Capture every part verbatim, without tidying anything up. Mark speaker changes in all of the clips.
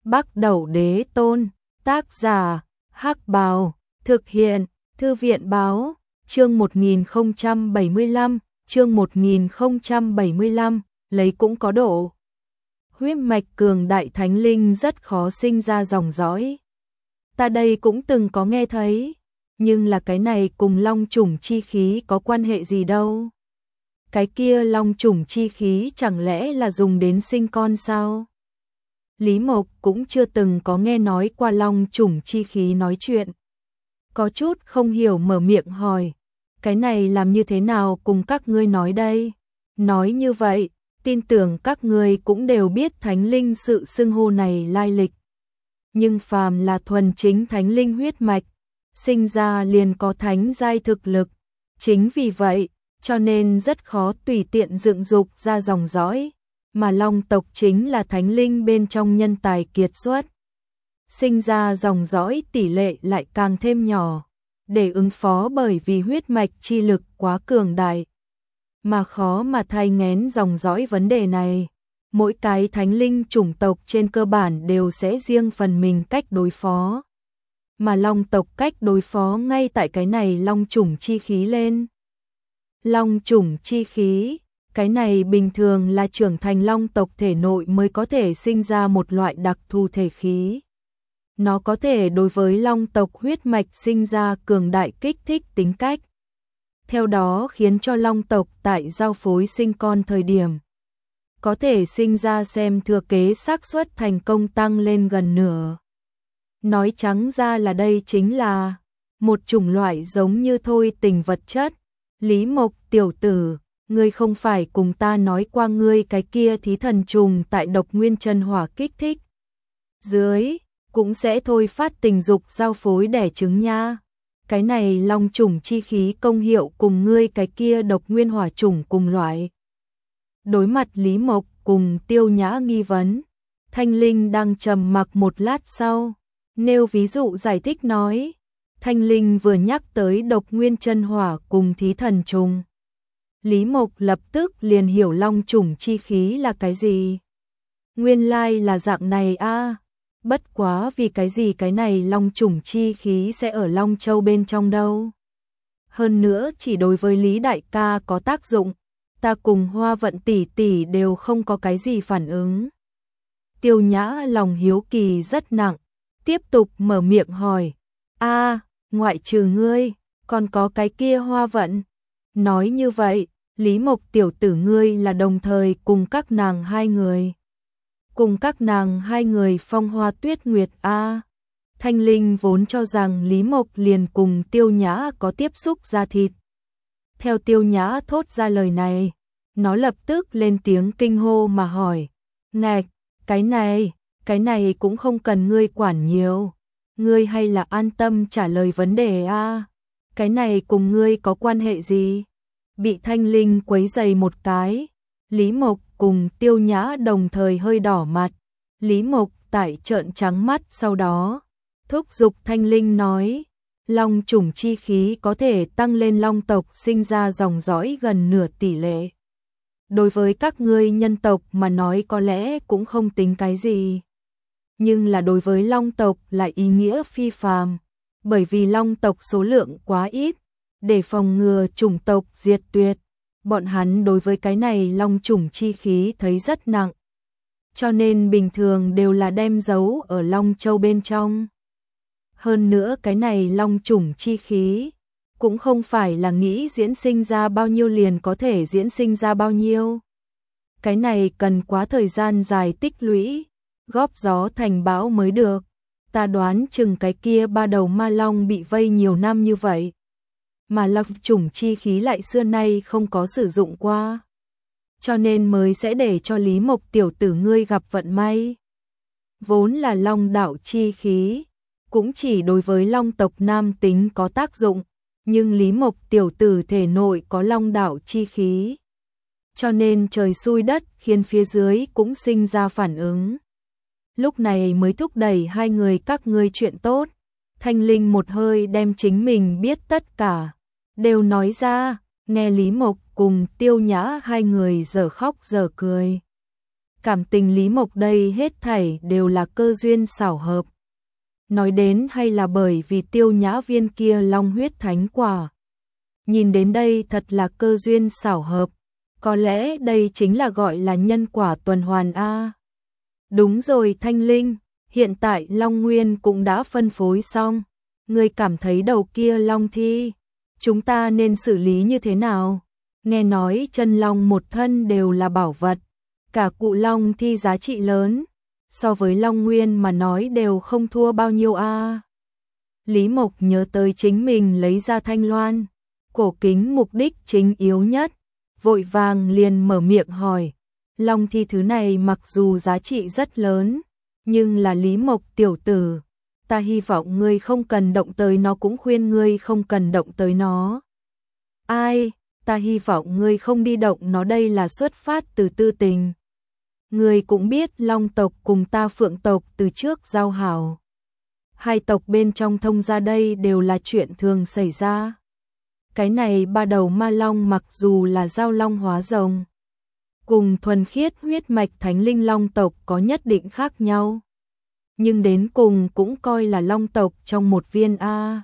Speaker 1: Bắc Đẩu Đế Tôn, tác giả, Hắc Bào, thực hiện, Thư viện Báo, chương một nghìn không trăm bảy mươi lăm, chương một nghìn không trăm bảy mươi lăm, lấy cũng có độ. Huyết mạch cường đại thánh linh rất khó sinh ra dòng dõi. Ta đây cũng từng có nghe thấy, nhưng là cái này cùng long chủng chi khí có quan hệ gì đâu. Cái kia long chủng chi khí chẳng lẽ là dùng đến sinh con sao? Lý Mộc cũng chưa từng có nghe nói qua long chủng chi khí nói chuyện. Có chút không hiểu mở miệng hỏi, cái này làm như thế nào cùng các ngươi nói đây? Nói như vậy, tin tưởng các ngươi cũng đều biết thánh linh sự xưng hô này lai lịch. Nhưng phàm là thuần chính thánh linh huyết mạch, sinh ra liền có thánh giai thực lực. Chính vì vậy, cho nên rất khó tùy tiện dựng dục ra dòng dõi, mà long tộc chính là thánh linh bên trong nhân tài kiệt xuất. Sinh ra dòng dõi tỷ lệ lại càng thêm nhỏ, để ứng phó bởi vì huyết mạch chi lực quá cường đại, mà khó mà thai nghén dòng dõi vấn đề này. Mỗi cái thánh linh chủng tộc trên cơ bản đều sẽ riêng phần mình cách đối phó, mà long tộc cách đối phó ngay tại cái này long chủng chi khí lên. Long chủng chi khí, cái này bình thường là trưởng thành long tộc thể nội mới có thể sinh ra một loại đặc thù thể khí. Nó có thể đối với long tộc huyết mạch sinh ra cường đại kích thích tính cách. Theo đó khiến cho long tộc tại giao phối sinh con thời điểm, có thể sinh ra xem thừa kế xác suất thành công tăng lên gần nửa. Nói trắng ra là đây chính là một chủng loại giống như thôi tình vật chất. Lý Mộc tiểu tử, ngươi không phải cùng ta nói qua ngươi cái kia thí thần trùng tại độc nguyên chân hỏa kích thích dưới cũng sẽ thôi phát tình dục giao phối đẻ trứng nha. Cái này long chủng chi khí công hiệu cùng ngươi cái kia độc nguyên hỏa chủng cùng loại. Đối mặt Lý Mộc cùng Tiêu Nhã nghi vấn, Thanh Linh đang trầm mặc một lát sau, nêu ví dụ giải thích nói. Thanh Linh vừa nhắc tới độc nguyên chân hỏa cùng thí thần trùng, Lý Mộc lập tức liền hiểu long chủng chi khí là cái gì. Nguyên lai là dạng này a, à. Bất quá vì cái gì cái này long chủng chi khí sẽ ở Long Châu bên trong đâu. Hơn nữa chỉ đối với Lý đại ca có tác dụng, ta cùng Hoa Vận tỷ tỷ đều không có cái gì phản ứng. Tiêu Nhã lòng hiếu kỳ rất nặng, tiếp tục mở miệng hỏi, a à, ngoại trừ ngươi, còn có cái kia Hoa Vận. Nói như vậy, Lý Mộc tiểu tử ngươi là đồng thời cùng các nàng hai người. Cùng các nàng hai người phong hoa tuyết nguyệt a. À. Thanh Linh vốn cho rằng Lý Mộc liền cùng Tiêu Nhã có tiếp xúc da thịt. Theo Tiêu Nhã thốt ra lời này, nó lập tức lên tiếng kinh hô mà hỏi, ngạch, cái này, cái này cũng không cần ngươi quản nhiều. Ngươi hay là an tâm trả lời vấn đề a. À. Cái này cùng ngươi có quan hệ gì? Bị Thanh Linh quấy rầy một cái, Lý Mộc cùng Tiêu Nhã đồng thời hơi đỏ mặt. Lý Mộc tại trợn trắng mắt sau đó, thúc giục Thanh Linh nói, long chủng chi khí có thể tăng lên long tộc sinh ra dòng dõi gần nửa tỷ lệ. Đối với các ngươi nhân tộc mà nói có lẽ cũng không tính cái gì. Nhưng là đối với long tộc lại ý nghĩa phi phàm, bởi vì long tộc số lượng quá ít, để phòng ngừa chủng tộc diệt tuyệt, bọn hắn đối với cái này long chủng chi khí thấy rất nặng. Cho nên bình thường đều là đem giấu ở Long Châu bên trong. Hơn nữa cái này long chủng chi khí cũng không phải là nghĩ diễn sinh ra bao nhiêu liền có thể diễn sinh ra bao nhiêu. Cái này cần quá thời gian dài tích lũy, góp gió thành bão mới được. Ta đoán chừng cái kia ba đầu ma long bị vây nhiều năm như vậy, mà long chủng chi khí lại xưa nay không có sử dụng qua, cho nên mới sẽ để cho Lý Mộc tiểu tử ngươi gặp vận may. Vốn là long đạo chi khí, cũng chỉ đối với long tộc nam tính có tác dụng, nhưng Lý Mộc tiểu tử thể nội có long đạo chi khí, cho nên trời xui đất khiến phía dưới cũng sinh ra phản ứng. Lúc này mới thúc đẩy hai người các ngươi chuyện tốt. Thanh Linh một hơi đem chính mình biết tất cả đều nói ra, nghe Lý Mộc cùng Tiêu Nhã hai người giờ khóc giờ cười. cảm tình Lý Mộc đây hết thảy đều là cơ duyên xảo hợp. Nói đến hay là bởi vì Tiêu Nhã viên kia long huyết thánh quả. Nhìn đến đây thật là cơ duyên xảo hợp, có lẽ đây chính là gọi là nhân quả tuần hoàn a. Đúng rồi Thanh Linh, hiện tại Long Nguyên cũng đã phân phối xong, ngươi cảm thấy đầu kia Long thi, chúng ta nên xử lý như thế nào? Nghe nói chân long một thân đều là bảo vật, cả cụ Long thi giá trị lớn, so với Long Nguyên mà nói đều không thua bao nhiêu a. Lý Mộc nhớ tới chính mình lấy ra thanh loan, cổ kính mục đích chính yếu nhất, vội vàng liền mở miệng hỏi, Long thi thứ này mặc dù giá trị rất lớn, nhưng là Lý Mộc tiểu tử, ta hy vọng ngươi không cần động tới nó, cũng khuyên ngươi không cần động tới nó. Ai, ta hy vọng ngươi không đi động nó, đây là xuất phát từ tư tình. Ngươi cũng biết Long tộc cùng ta Phượng tộc từ trước giao hảo. Hai tộc bên trong thông ra đây đều là chuyện thường xảy ra. Cái này ba đầu ma long mặc dù là giao long hóa rồng, cùng thuần khiết huyết mạch thánh linh long tộc có nhất định khác nhau, nhưng đến cùng cũng coi là long tộc trong một viên a.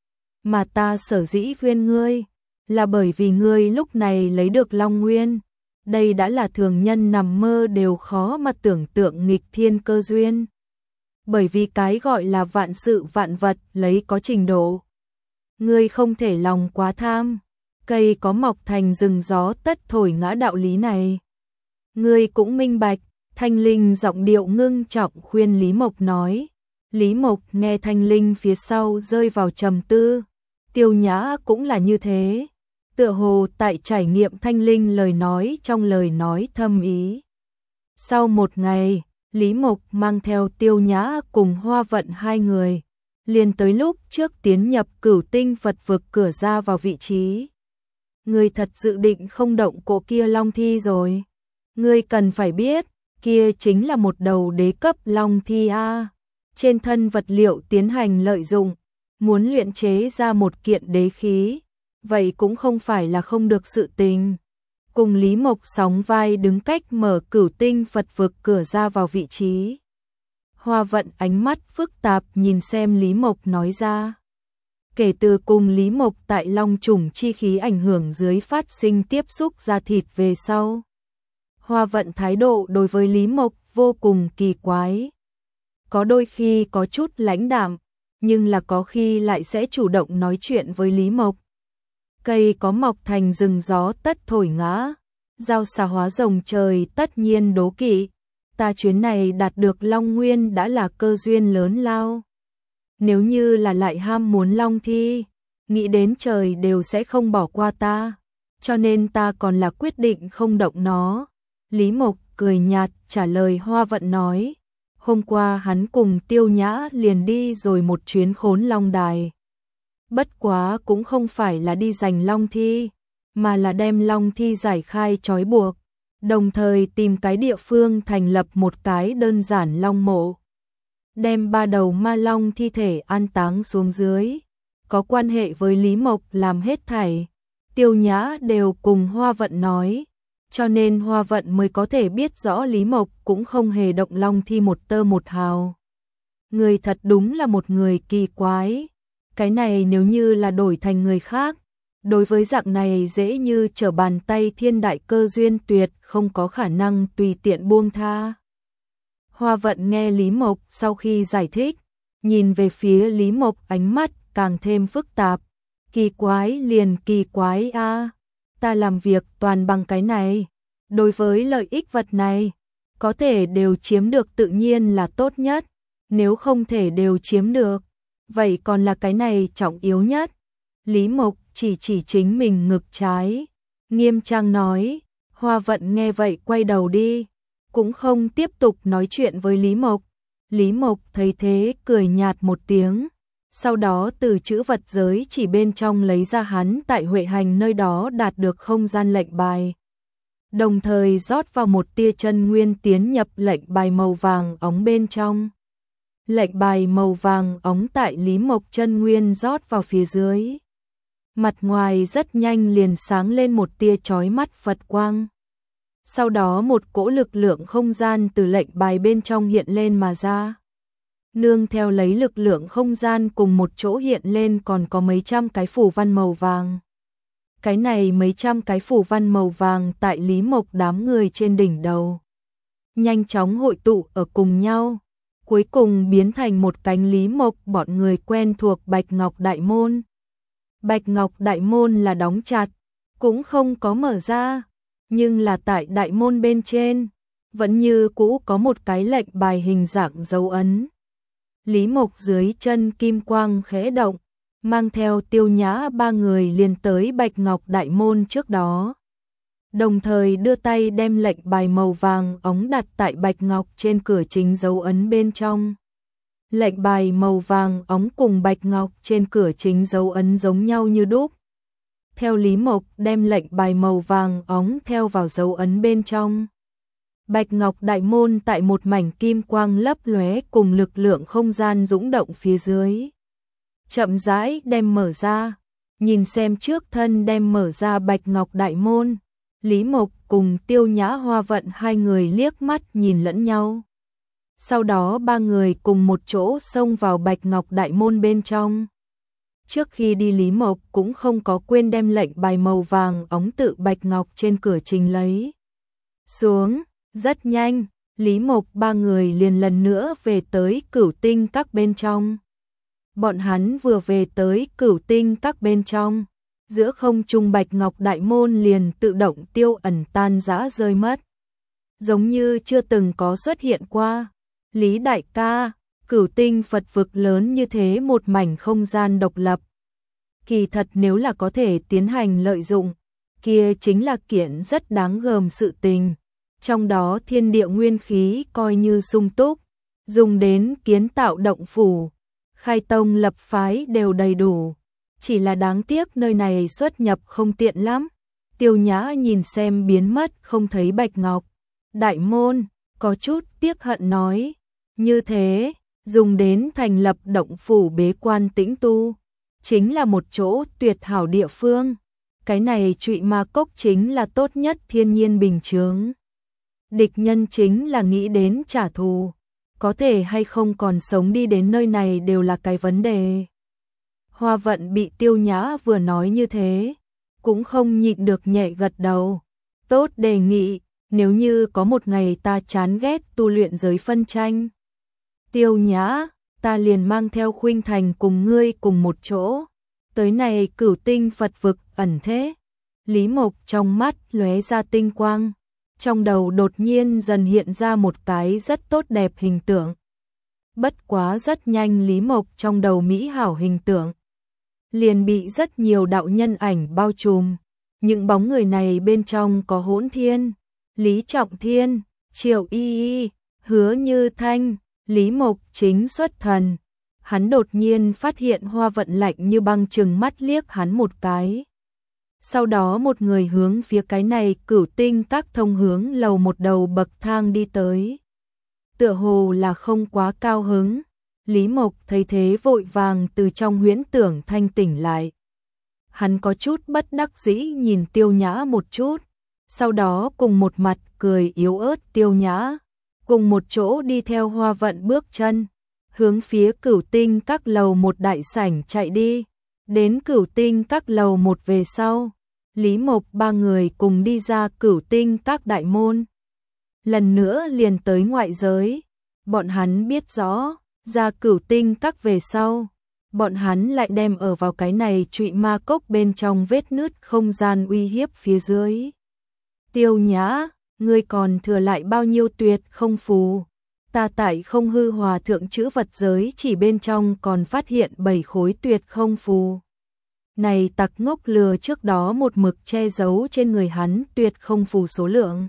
Speaker 1: Mà ta sở dĩ khuyên ngươi, là bởi vì ngươi lúc này lấy được Long Nguyên, đây đã là thường nhân nằm mơ đều khó mà tưởng tượng nghịch thiên cơ duyên. Bởi vì cái gọi là vạn sự vạn vật lấy có trình độ. Ngươi không thể lòng quá tham, cây có mọc thành rừng gió tất thổi ngã đạo lý này. Ngươi cũng minh bạch, Thanh Linh giọng điệu ngưng trọng khuyên Lý Mộc nói. Lý Mộc nghe Thanh Linh phía sau rơi vào trầm tư, Tiêu Nhã cũng là như thế. Tựa hồ tại trải nghiệm Thanh Linh lời nói trong lời nói thâm ý. Sau một ngày, Lý Mộc mang theo Tiêu Nhã cùng Hoa Vận hai người, liền tới lúc trước tiến nhập Cửu Tinh Phật vực cửa ra vào vị trí. Ngươi thật dự định không động cổ kia long thi rồi. Ngươi cần phải biết, kia chính là một đầu đế cấp long thi a. Trên thân vật liệu tiến hành lợi dụng, muốn luyện chế ra một kiện đế khí, vậy cũng không phải là không được sự tình. Cùng Lý Mộc sóng vai đứng cách mở Cửu Tinh Phật vực cửa ra vào vị trí. Hoa Vận ánh mắt phức tạp nhìn xem Lý Mộc nói ra. Kể từ cùng Lý Mộc tại long trùng chi khí ảnh hưởng dưới phát sinh tiếp xúc da thịt về sau, Hoa Vận thái độ đối với Lý Mộc vô cùng kỳ quái. Có đôi khi có chút lãnh đạm, nhưng là có khi lại sẽ chủ động nói chuyện với Lý Mộc. Cây có mọc thành rừng gió tất thổi ngã, giao xà hóa rồng trời tất nhiên đố kỵ. Ta chuyến này đạt được Long Nguyên đã là cơ duyên lớn lao. Nếu như là lại ham muốn long thi, nghĩ đến trời đều sẽ không bỏ qua ta, cho nên ta còn là quyết định không động nó. Lý Mộc cười nhạt trả lời Hoa Vận nói, hôm qua hắn cùng Tiêu Nhã liền đi rồi một chuyến Khốn Long Đài. Bất quá cũng không phải là đi giành long thi, mà là đem long thi giải khai trói buộc, đồng thời tìm cái địa phương thành lập một cái đơn giản long mộ. Đem ba đầu ma long thi thể an táng xuống dưới. Có quan hệ với Lý Mộc làm hết thảy, Tiêu Nhã đều cùng Hoa Vận nói, cho nên Hoa Vận mới có thể biết rõ Lý Mộc cũng không hề động long thi một tơ một hào. Người thật đúng là một người kỳ quái. Cái này nếu như là đổi thành người khác, đối với dạng này dễ như trở bàn tay thiên đại cơ duyên tuyệt không có khả năng tùy tiện buông tha. Hoa Vận nghe Lý Mộc sau khi giải thích, nhìn về phía Lý Mộc ánh mắt càng thêm phức tạp. Kỳ quái liền kỳ quái a, ta làm việc toàn bằng cái này, đối với lợi ích vật này, có thể đều chiếm được tự nhiên là tốt nhất, nếu không thể đều chiếm được, vậy còn là cái này trọng yếu nhất. Lý Mộc chỉ chỉ chính mình ngực trái, nghiêm trang nói. Hoa Vận nghe vậy quay đầu đi, cũng không tiếp tục nói chuyện với Lý Mộc. Lý Mộc thấy thế cười nhạt một tiếng, sau đó từ chữ vật giới chỉ bên trong lấy ra hắn tại Huệ Hành nơi đó đạt được không gian lệnh bài, đồng thời rót vào một tia chân nguyên tiến nhập lệnh bài màu vàng óng bên trong. Lệnh bài màu vàng óng tại Lý Mộc chân nguyên rót vào phía dưới, mặt ngoài rất nhanh liền sáng lên một tia chói mắt Phật quang. Sau đó một cỗ lực lượng không gian từ lệnh bài bên trong hiện lên mà ra. Nương theo lấy lực lượng không gian cùng một chỗ hiện lên còn có mấy trăm cái phù văn màu vàng. Cái này mấy trăm cái phù văn màu vàng tại Lý Mộc đám người trên đỉnh đầu. Nhanh chóng hội tụ ở cùng nhau. Cuối cùng biến thành một cánh Lý Mộc bọn người quen thuộc Bạch Ngọc Đại Môn. Bạch Ngọc Đại Môn là đóng chặt, cũng không có mở ra, nhưng là tại đại môn bên trên, vẫn như cũ có một cái lệnh bài hình dạng dấu ấn. Lý Mộc dưới chân kim quang khẽ động, mang theo Tiêu Nhã ba người liền tới Bạch Ngọc Đại Môn trước đó. Đồng thời đưa tay đem lệnh bài màu vàng óng đặt tại Bạch Ngọc trên cửa chính dấu ấn bên trong. Lệnh bài màu vàng óng cùng Bạch Ngọc trên cửa chính dấu ấn giống nhau như đúc. Theo Lý Mộc đem lệnh bài màu vàng óng theo vào dấu ấn bên trong. Bạch Ngọc Đại Môn tại một mảnh kim quang lấp lóe cùng lực lượng không gian dũng động phía dưới. Chậm rãi đem mở ra, nhìn xem trước thân đem mở ra Bạch Ngọc Đại Môn. Lý Mộc cùng Tiêu Nhã Hoa Vận hai người liếc mắt nhìn lẫn nhau. Sau đó ba người cùng một chỗ xông vào Bạch Ngọc Đại Môn bên trong. Trước khi đi Lý Mộc cũng không có quên đem lệnh bài màu vàng óng tự Bạch Ngọc trên cửa trình lấy xuống. Rất nhanh, Lý Mộc ba người liền lần nữa về tới Cửu Tinh Các bên trong. Bọn hắn vừa về tới Cửu Tinh Các bên trong, giữa không trung Bạch Ngọc Đại Môn liền tự động tiêu ẩn tan rã rơi mất. Giống như chưa từng có xuất hiện qua. Lý đại ca, Cửu Tinh Phật vực lớn như thế một mảnh không gian độc lập. Kỳ thật nếu là có thể tiến hành lợi dụng, kia chính là kiện rất đáng gờm sự tình. Trong đó thiên địa nguyên khí coi như sung túc, dùng đến kiến tạo động phủ, khai tông lập phái đều đầy đủ. Chỉ là đáng tiếc nơi này xuất nhập không tiện lắm. Tiêu Nhã nhìn xem biến mất không thấy Bạch Ngọc Đại Môn, có chút tiếc hận nói. Như thế, dùng đến thành lập động phủ bế quan tĩnh tu, chính là một chỗ tuyệt hảo địa phương. Cái này Trụy Ma Cốc chính là tốt nhất thiên nhiên bình chướng. Địch nhân chính là nghĩ đến trả thù, có thể hay không còn sống đi đến nơi này đều là cái vấn đề. Hoa Vận bị Tiêu Nhã vừa nói như thế, cũng không nhịn được nhẹ gật đầu. Tốt đề nghị, nếu như có một ngày ta chán ghét tu luyện giới phân tranh. Tiêu Nhã, ta liền mang theo Khuynh Thành cùng ngươi cùng một chỗ. Tới này Cửu Tinh Phật vực ẩn thế. Lý Mộc trong mắt lóe ra tinh quang. Trong đầu đột nhiên dần hiện ra một cái rất tốt đẹp hình tượng. Bất quá rất nhanh Lý Mộc trong đầu mỹ hảo hình tượng liền bị rất nhiều đạo nhân ảnh bao trùm. Những bóng người này bên trong có Hỗn Thiên, Lý Trọng Thiên, Triệu Y Y, Hứa Như Thanh, Lý Mộc chính xuất thần. Hắn đột nhiên phát hiện Hoa Vận lạnh như băng trừng mắt liếc hắn một cái. Sau đó một người hướng phía cái này Cửu Tinh Các thông hướng lầu một đầu bậc thang đi tới. Tựa hồ là không quá cao hứng. Lý Mộc thấy thế vội vàng từ trong huyễn tưởng thanh tỉnh lại. Hắn có chút bất đắc dĩ nhìn Tiêu Nhã một chút. Sau đó cùng một mặt cười yếu ớt Tiêu Nhã. Cùng một chỗ đi theo Hoa Vận bước chân. Hướng phía Cửu Tinh Các lầu một đại sảnh chạy đi. Đến Cửu Tinh Các lầu một về sau. Lý Mộc ba người cùng đi ra Cửu Tinh Các đại môn. Lần nữa liền tới ngoại giới. Bọn hắn biết rõ, ra Cửu Tinh Các về sau. Bọn hắn lại đem ở vào cái này Trụy Ma Cốc bên trong vết nứt không gian uy hiếp phía dưới. Tiêu Nhã, ngươi còn thừa lại bao nhiêu tuyệt không phù. Ta tại không hư hòa thượng chữ vật giới chỉ bên trong còn phát hiện bảy khối tuyệt không phù. Này tặc ngốc lừa trước đó một mực che giấu trên người hắn tuyệt không phù số lượng.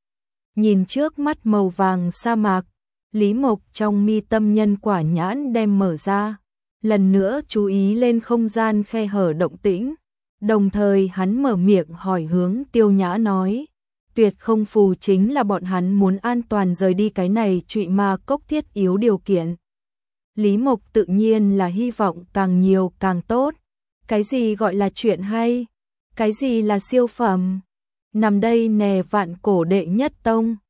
Speaker 1: Nhìn trước mắt màu vàng sa mạc, Lý Mộc trong mi tâm nhân quả nhãn đem mở ra, lần nữa chú ý lên không gian khe hở động tĩnh, đồng thời hắn mở miệng hỏi hướng Tiêu Nhã nói, tuyệt không phù chính là bọn hắn muốn an toàn rời đi cái này Trụy Ma Cốc thiết yếu điều kiện. Lý Mộc tự nhiên là hy vọng càng nhiều càng tốt. Cái gì gọi là chuyện hay? Cái gì là siêu phẩm? nằm đây nè vạn cổ đệ nhất tông.